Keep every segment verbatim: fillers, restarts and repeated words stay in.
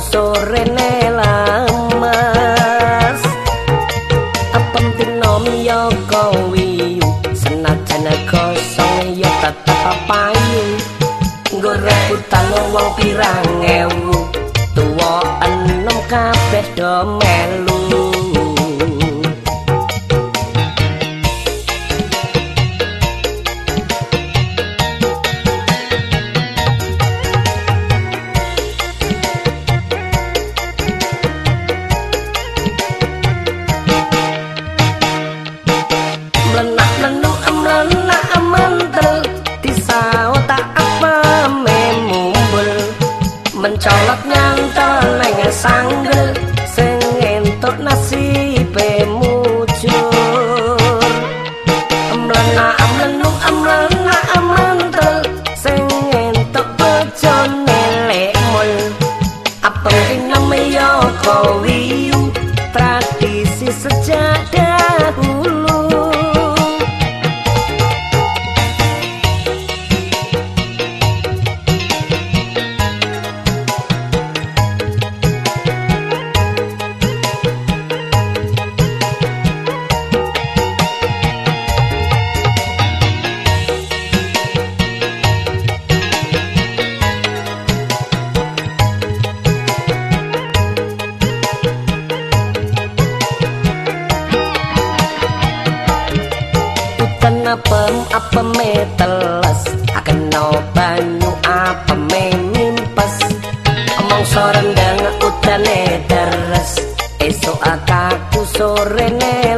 sorene lamas penting nom yo kowi senajan gosong ya tetep payu nggo rebutan wong pirang ewu tuwa enom kabeh do melu mencolot nyantol neng sanggel sing entuk nasibe mujur amlena amlenu amlena amantel sing entuk bojone lekmul apa inem yo kowi tradisi sejak dahulu apem apeme teles akeno banyu apeme mimpes mongso rendang udane deres esuk akaku sorene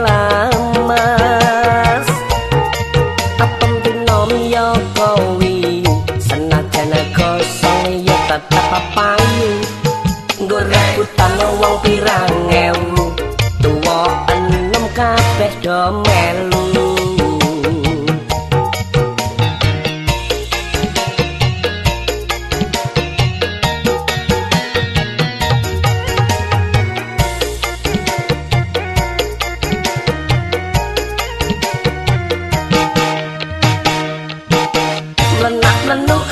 lamas apem tinom yo kowi senajan gosong ya tetep payu nggo rebutan wong pirang ewu tuwa enem kabeh do melu menu